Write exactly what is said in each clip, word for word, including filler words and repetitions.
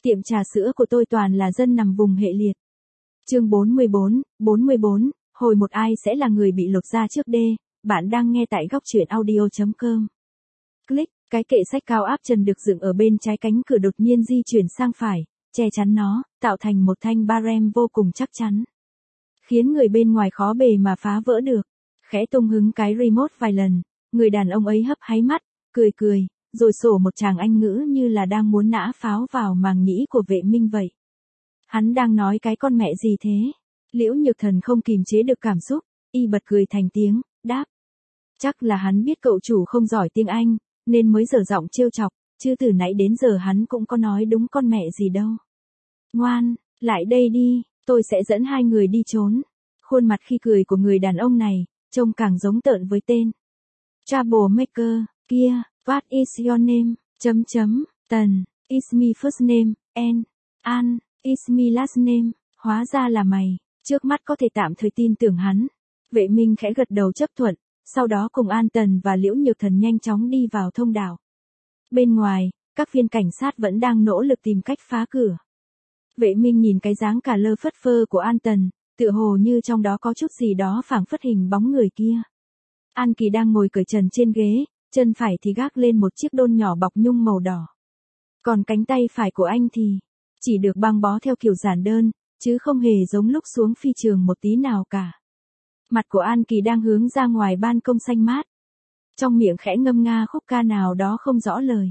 Tiệm trà sữa của tôi toàn là dân nằm vùng hệ liệt. Chương bốn mươi bốn, bốn mươi bốn, hồi một ai sẽ là người bị lột da trước đê, bạn đang nghe tại góc truyện audio chấm com. Click, cái kệ sách cao áp trần được dựng ở bên trái cánh cửa đột nhiên di chuyển sang phải, che chắn nó, tạo thành một thanh barem vô cùng chắc chắn. Khiến người bên ngoài khó bề mà phá vỡ được. Khẽ tung hứng cái remote vài lần, người đàn ông ấy hấp háy mắt, cười cười, rồi sổ một tràng Anh ngữ như là đang muốn nã pháo vào màng nhĩ của Vệ Minh vậy. Hắn đang nói cái con mẹ gì thế? Liễu Nhược Thần không kìm chế được cảm xúc, y bật cười thành tiếng, đáp. Chắc là hắn biết cậu chủ không giỏi tiếng Anh, nên mới dở giọng trêu chọc, chứ từ nãy đến giờ hắn cũng có nói đúng con mẹ gì đâu. Ngoan, lại đây đi, tôi sẽ dẫn hai người đi trốn. Khuôn mặt khi cười của người đàn ông này, trông càng giống tợn với tên. Troublemaker, kia, what is your name, chấm chấm, Tần, is me first name, and, An, is me last name, hóa ra là mày, trước mắt có thể tạm thời tin tưởng hắn. Vệ Minh khẽ gật đầu chấp thuận, sau đó cùng An Tần và Liễu Nhược Thần nhanh chóng đi vào thông đạo. Bên ngoài, các viên cảnh sát vẫn đang nỗ lực tìm cách phá cửa. Vệ Minh nhìn cái dáng cả lơ phất phơ của An Tần, tựa hồ như trong đó có chút gì đó phảng phất hình bóng người kia. An Kỳ đang ngồi cởi trần trên ghế, chân phải thì gác lên một chiếc đôn nhỏ bọc nhung màu đỏ. Còn cánh tay phải của anh thì chỉ được băng bó theo kiểu giản đơn, chứ không hề giống lúc xuống phi trường một tí nào cả. Mặt của An Kỳ đang hướng ra ngoài ban công xanh mát. Trong miệng khẽ ngâm nga khúc ca nào đó không rõ lời.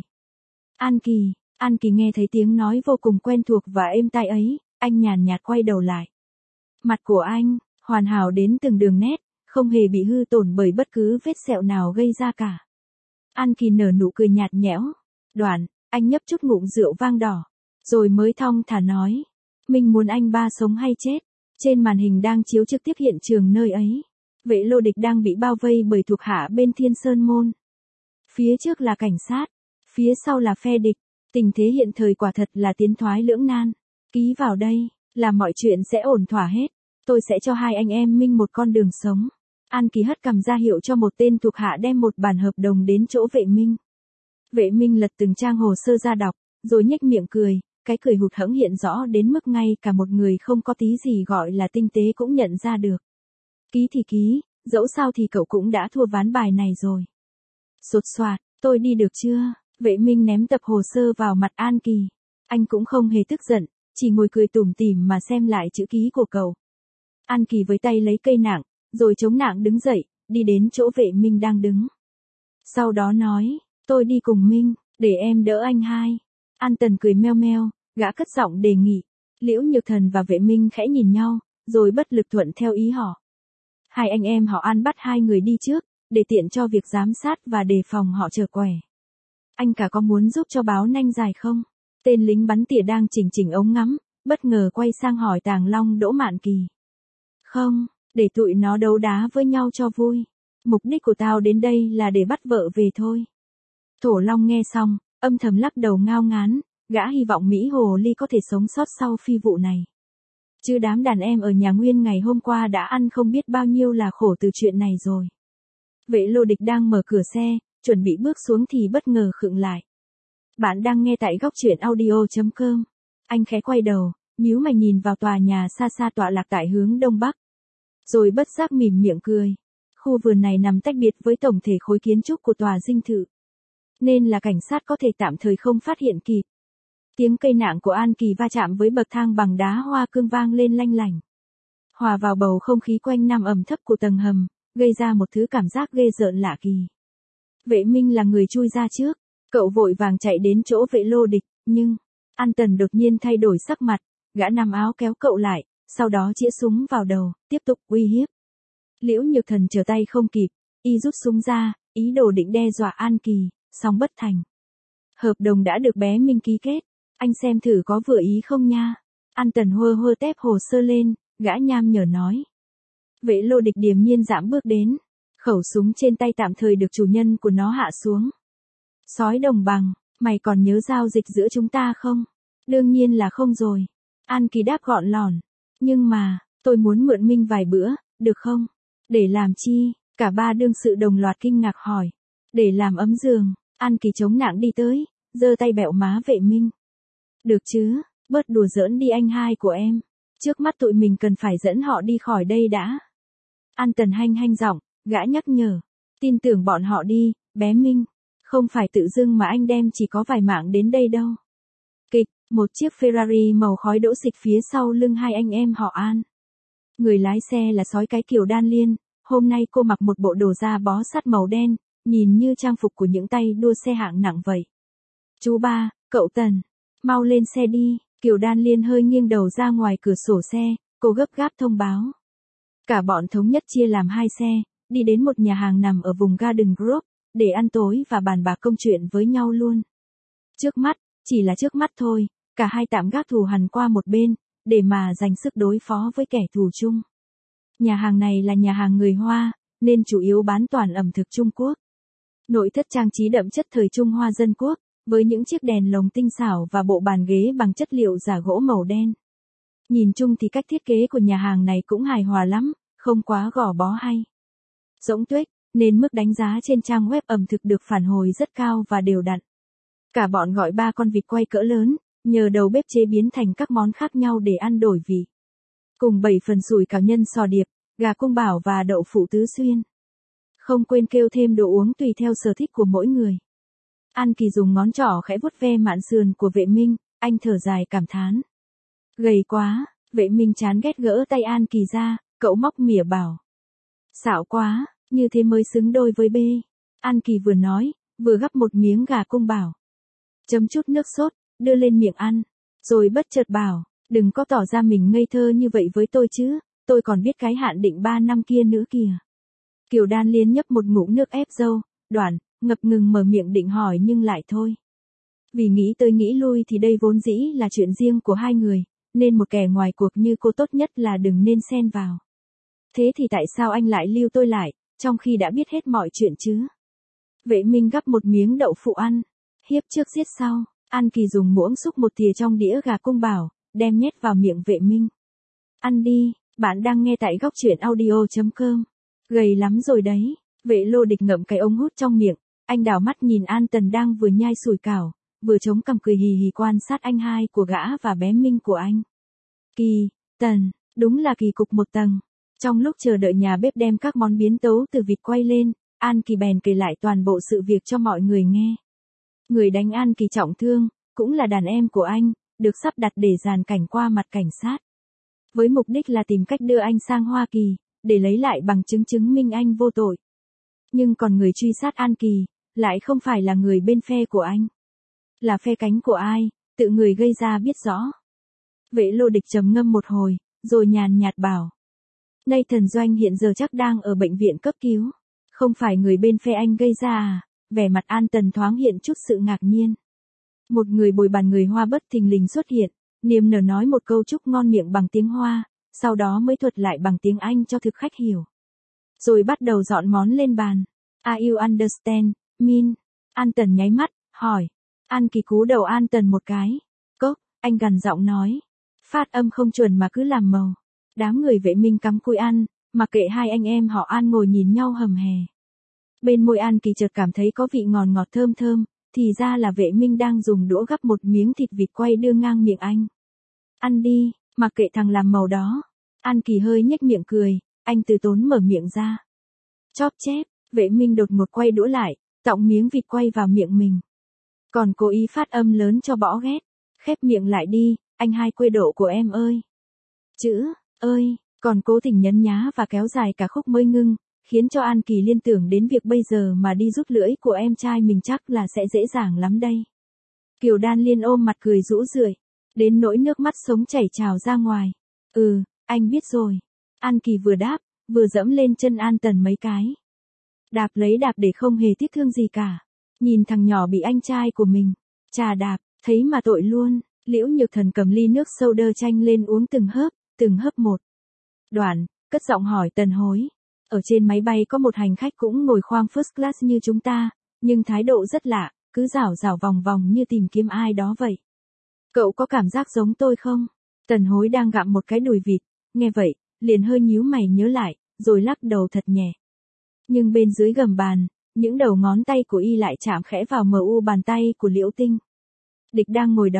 An Kỳ, An Kỳ nghe thấy tiếng nói vô cùng quen thuộc và êm tai ấy, anh nhàn nhạt quay đầu lại. Mặt của anh, hoàn hảo đến từng đường nét, không hề bị hư tổn bởi bất cứ vết sẹo nào gây ra cả. An Kỳ nở nụ cười nhạt nhẽo. Đoạn, anh nhấp chút ngụm rượu vang đỏ, rồi mới thong thả nói. Mình muốn anh ba sống hay chết. Trên màn hình đang chiếu trực tiếp hiện trường nơi ấy. Vệ Lô Địch đang bị bao vây bởi thuộc hạ bên Thiên Sơn Môn. Phía trước là cảnh sát, phía sau là phe địch. Tình thế hiện thời quả thật là tiến thoái lưỡng nan. Ký vào đây, là mọi chuyện sẽ ổn thỏa hết. Tôi sẽ cho hai anh em Minh một con đường sống. An Kỳ hất cằm ra hiệu cho một tên thuộc hạ đem một bản hợp đồng đến chỗ Vệ Minh. Vệ Minh lật từng trang hồ sơ ra đọc, rồi nhếch miệng cười, cái cười hụt hẫng hiện rõ đến mức ngay cả một người không có tí gì gọi là tinh tế cũng nhận ra được. Ký thì ký, dẫu sao thì cậu cũng đã thua ván bài này rồi. Sột soạt, tôi đi được chưa? Vệ Minh ném tập hồ sơ vào mặt An Kỳ. Anh cũng không hề tức giận, chỉ ngồi cười tủm tỉm mà xem lại chữ ký của cậu. An Kỳ với tay lấy cây nạng, rồi chống nạng đứng dậy, đi đến chỗ Vệ Minh đang đứng. Sau đó nói, tôi đi cùng Minh, để em đỡ anh hai. An Tần cười meo meo, gã cất giọng đề nghị. Liễu Nhược Thần và Vệ Minh khẽ nhìn nhau, rồi bất lực thuận theo ý họ. Hai anh em họ An bắt hai người đi trước, để tiện cho việc giám sát và đề phòng họ trở quẻ. Anh cả có muốn giúp cho báo nanh dài không? Tên lính bắn tỉa đang chỉnh chỉnh ống ngắm, bất ngờ quay sang hỏi Tàng Long Đỗ Mạn Kỳ. Không, để tụi nó đấu đá với nhau cho vui. Mục đích của tao đến đây là để bắt vợ về thôi. Thổ Long nghe xong, âm thầm lắc đầu ngao ngán, gã hy vọng Mỹ Hồ Ly có thể sống sót sau phi vụ này. Chứ đám đàn em ở nhà Nguyên ngày hôm qua đã ăn không biết bao nhiêu là khổ từ chuyện này rồi. Vệ Lô Địch đang mở cửa xe, chuẩn bị bước xuống thì bất ngờ khựng lại. Bạn đang nghe tại góc truyện audio chấm com. Anh khẽ quay đầu, nhíu mày nhìn vào tòa nhà xa xa tọa lạc tại hướng đông bắc. Rồi bất giác mỉm miệng cười. Khu vườn này nằm tách biệt với tổng thể khối kiến trúc của tòa dinh thự, nên là cảnh sát có thể tạm thời không phát hiện kịp. Tiếng cây nạng của An Kỳ va chạm với bậc thang bằng đá hoa cương vang lên lanh lảnh. Hòa vào bầu không khí quanh năm ẩm thấp của tầng hầm, gây ra một thứ cảm giác ghê rợn lạ kỳ. Vệ Minh là người chui ra trước, cậu vội vàng chạy đến chỗ Vệ Lô Địch, nhưng An Tần đột nhiên thay đổi sắc mặt, gã nằm áo kéo cậu lại, sau đó chĩa súng vào đầu, tiếp tục uy hiếp. Liễu Nhược Thần trở tay không kịp, y rút súng ra, ý đồ định đe dọa An Kỳ, song bất thành. Hợp đồng đã được bé Minh ký kết, anh xem thử có vừa ý không nha. An Tần hơ hơ tép hồ sơ lên, gã nham nhở nói. Vệ Lô Địch điềm nhiên dạm bước đến, khẩu súng trên tay tạm thời được chủ nhân của nó hạ xuống. Sói đồng bằng, mày còn nhớ giao dịch giữa chúng ta không? Đương nhiên là không rồi. An Kỳ đáp gọn lỏn. Nhưng mà, tôi muốn mượn Minh vài bữa, được không? Để làm chi? Cả ba đương sự đồng loạt kinh ngạc hỏi. Để làm ấm giường. An Kỳ chống nạng đi tới, giơ tay bẹo má Vệ Minh. Được chứ, bớt đùa giỡn đi anh hai của em. Trước mắt tụi mình cần phải dẫn họ đi khỏi đây đã. An Tần hanh hanh giọng, gã nhắc nhở. Tin tưởng bọn họ đi, bé Minh. Không phải tự dưng mà anh đem chỉ có vài mạng đến đây đâu. Kịch, một chiếc Ferrari màu khói đỗ xịch phía sau lưng hai anh em họ An. Người lái xe là sói cái Kiều Đan Liên, hôm nay cô mặc một bộ đồ da bó sát màu đen, nhìn như trang phục của những tay đua xe hạng nặng vậy. Chú ba, cậu Tần, mau lên xe đi. Kiều Đan Liên hơi nghiêng đầu ra ngoài cửa sổ xe, cô gấp gáp thông báo. Cả bọn thống nhất chia làm hai xe, đi đến một nhà hàng nằm ở vùng Garden Grove, để ăn tối và bàn bạc công chuyện với nhau luôn. Trước mắt, chỉ là trước mắt thôi, cả hai tạm gác thù hằn qua một bên, để mà dành sức đối phó với kẻ thù chung. Nhà hàng này là nhà hàng người Hoa, nên chủ yếu bán toàn ẩm thực Trung Quốc. Nội thất trang trí đậm chất thời Trung Hoa dân quốc, với những chiếc đèn lồng tinh xảo và bộ bàn ghế bằng chất liệu giả gỗ màu đen. Nhìn chung thì cách thiết kế của nhà hàng này cũng hài hòa lắm, không quá gò bó hay rỗng tuếch, nên mức đánh giá trên trang web ẩm thực được phản hồi rất cao và đều đặn. Cả bọn gọi ba con vịt quay cỡ lớn, nhờ đầu bếp chế biến thành các món khác nhau để ăn đổi vị. Cùng bảy phần sủi cảo nhân sò điệp, gà cung bảo và đậu phụ tứ xuyên. Không quên kêu thêm đồ uống tùy theo sở thích của mỗi người. An Kỳ dùng ngón trỏ khẽ vuốt ve mạn sườn của Vệ Minh, anh thở dài cảm thán. Gầy quá, Vệ Minh chán ghét gỡ tay An Kỳ ra, cậu móc mỉa bảo. Xạo quá, như thế mới xứng đôi với bê. An Kỳ vừa nói, vừa gắp một miếng gà cung bảo. Chấm chút nước sốt, đưa lên miệng ăn, rồi bất chợt bảo, đừng có tỏ ra mình ngây thơ như vậy với tôi chứ, tôi còn biết cái hạn định ba năm kia nữa kìa. Kiều Đan Liên nhấp một ngụm nước ép dâu, đoạn, ngập ngừng mở miệng định hỏi nhưng lại thôi. Vì nghĩ tới nghĩ lui thì đây vốn dĩ là chuyện riêng của hai người, nên một kẻ ngoài cuộc như cô tốt nhất là đừng nên xen vào. Thế thì tại sao anh lại lưu tôi lại, trong khi đã biết hết mọi chuyện chứ? Vệ Minh gắp một miếng đậu phụ ăn, hiếp trước giết sau, An Kỳ dùng muỗng xúc một thìa trong đĩa gà cung bảo, đem nhét vào miệng Vệ Minh. Ăn đi, bạn đang nghe tại góc truyện audio chấm com. Gầy lắm rồi đấy. Vệ Lô Địch ngậm cái ống hút trong miệng, anh đảo mắt nhìn An Tần đang vừa nhai sủi cảo, vừa chống cằm cười hì hì quan sát anh hai của gã và bé Minh của anh. Kỳ, Tần, đúng là kỳ cục một tầng. Trong lúc chờ đợi nhà bếp đem các món biến tấu từ vịt quay lên, An Kỳ bèn kể lại toàn bộ sự việc cho mọi người nghe. Người đánh An Kỳ trọng thương, cũng là đàn em của anh, được sắp đặt để dàn cảnh qua mặt cảnh sát. Với mục đích là tìm cách đưa anh sang Hoa Kỳ, để lấy lại bằng chứng chứng minh anh vô tội. Nhưng còn người truy sát An Kỳ, lại không phải là người bên phe của anh. Là phe cánh của ai, tự người gây ra biết rõ. Vệ Lô Địch trầm ngâm một hồi, rồi nhàn nhạt bảo. Nathan Doanh hiện giờ chắc đang ở bệnh viện cấp cứu. Không phải người bên phe anh gây ra à? Vẻ mặt An Tần thoáng hiện chút sự ngạc nhiên. Một người bồi bàn người Hoa bất thình lình xuất hiện, niềm nở nói một câu chúc ngon miệng bằng tiếng Hoa, sau đó mới thuật lại bằng tiếng Anh cho thực khách hiểu. Rồi bắt đầu dọn món lên bàn. Are you understand, Min? An Tần nháy mắt, hỏi. An Kỳ cú đầu An Tần một cái. Cốc, anh gằn giọng nói. Phát âm không chuẩn mà cứ làm màu. Đám người Vệ Minh cắm cùi ăn, mà kệ hai anh em họ An ngồi nhìn nhau hầm hè. Bên môi An Kỳ chợt cảm thấy có vị ngọt ngọt thơm thơm, thì ra là Vệ Minh đang dùng đũa gắp một miếng thịt vịt quay đưa ngang miệng anh. Ăn đi, mặc kệ thằng làm màu đó. An Kỳ hơi nhếch miệng cười, anh từ tốn mở miệng ra. Chóp chép, Vệ Minh đột ngột quay đũa lại, tọng miếng vịt quay vào miệng mình. Còn cố ý phát âm lớn cho bỏ ghét. Khép miệng lại đi, anh hai quê độ của em ơi. Chữ, ơi, còn cố tình nhấn nhá và kéo dài cả khúc mới ngưng, khiến cho An Kỳ liên tưởng đến việc bây giờ mà đi rút lưỡi của em trai mình chắc là sẽ dễ dàng lắm đây. Kiều Đan Liên ôm mặt cười rũ rượi, đến nỗi nước mắt sống chảy trào ra ngoài. Ừ, anh biết rồi. An Kỳ vừa đáp, vừa dẫm lên chân An Tần mấy cái. Đạp lấy đạp để không hề tiếc thương gì cả. Nhìn thằng nhỏ bị anh trai của mình chà đạp, thấy mà tội luôn. Liễu Nhược Thần cầm ly nước soda chanh lên uống từng hớp, từng hớp một. Đoạn, cất giọng hỏi Tần Hối. Ở trên máy bay có một hành khách cũng ngồi khoang first class như chúng ta, nhưng thái độ rất lạ, cứ rảo rảo vòng vòng như tìm kiếm ai đó vậy. Cậu có cảm giác giống tôi không? Tần Hối đang gặm một cái đùi vịt, nghe vậy, liền hơi nhíu mày nhớ lại, rồi lắc đầu thật nhẹ. Nhưng bên dưới gầm bàn, những đầu ngón tay của y lại chạm khẽ vào mờ u bàn tay của Liễu Tinh. Địch đang ngồi đó,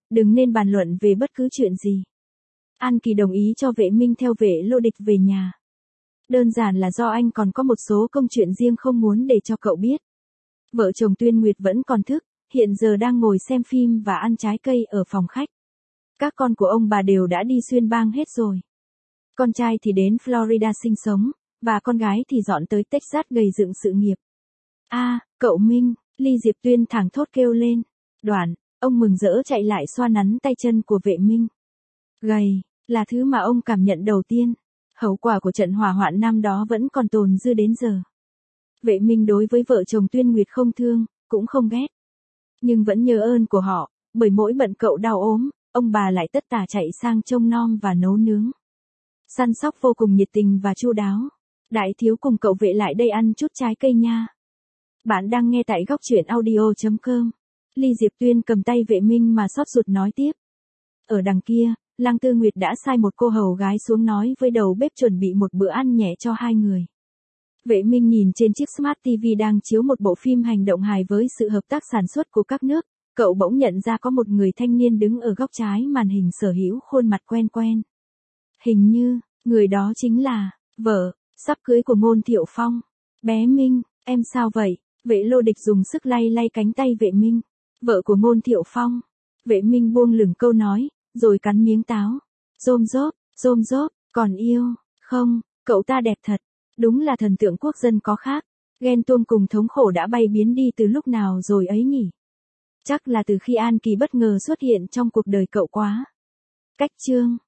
đừng nên bàn luận về bất cứ chuyện gì. An Kỳ đồng ý cho Vệ Minh theo Vệ Lô Địch về nhà. Đơn giản là do anh còn có một số công chuyện riêng không muốn để cho cậu biết. Vợ chồng Tuyên Nguyệt vẫn còn thức, hiện giờ đang ngồi xem phim và ăn trái cây ở phòng khách. Các con của ông bà đều đã đi xuyên bang hết rồi. Con trai thì đến Florida sinh sống, và con gái thì dọn tới Texas gầy dựng sự nghiệp. A, à, cậu Minh, Ly Diệp Tuyên thảng thốt kêu lên. Đoạn, ông mừng rỡ chạy lại xoa nắn tay chân của Vệ Minh. Gầy, là thứ mà ông cảm nhận đầu tiên. Hậu quả của trận hỏa hoạn năm đó vẫn còn tồn dư đến giờ. Vệ Minh đối với vợ chồng Tuyên Nguyệt không thương, cũng không ghét. Nhưng vẫn nhớ ơn của họ, bởi mỗi bận cậu đau ốm, ông bà lại tất tả chạy sang trông nom và nấu nướng. Săn sóc vô cùng nhiệt tình và chu đáo. Đại thiếu cùng cậu Vệ lại đây ăn chút trái cây nha. Bạn đang nghe tại góc truyện audio chấm com. Ly Diệp Tuyên cầm tay Vệ Minh mà xót ruột nói tiếp. Ở đằng kia, Lăng Tư Nguyệt đã sai một cô hầu gái xuống nói với đầu bếp chuẩn bị một bữa ăn nhẹ cho hai người. Vệ Minh nhìn trên chiếc Smart ti vi đang chiếu một bộ phim hành động hài với sự hợp tác sản xuất của các nước, cậu bỗng nhận ra có một người thanh niên đứng ở góc trái màn hình sở hữu khuôn mặt quen quen. Hình như, người đó chính là vợ sắp cưới của Ngôn Thiệu Phong. Bé Minh, em sao vậy? Vệ Lô Địch dùng sức lay lay cánh tay Vệ Minh. Vợ của Ngôn Thiệu Phong. Vệ Minh buông lửng câu nói, rồi cắn miếng táo. Rôm rốp, rôm rốp, còn yêu, không, cậu ta đẹp thật. Đúng là thần tượng quốc dân có khác. Ghen tuông cùng thống khổ đã bay biến đi từ lúc nào rồi ấy nhỉ? Chắc là từ khi An Kỳ bất ngờ xuất hiện trong cuộc đời cậu quá. Cách chương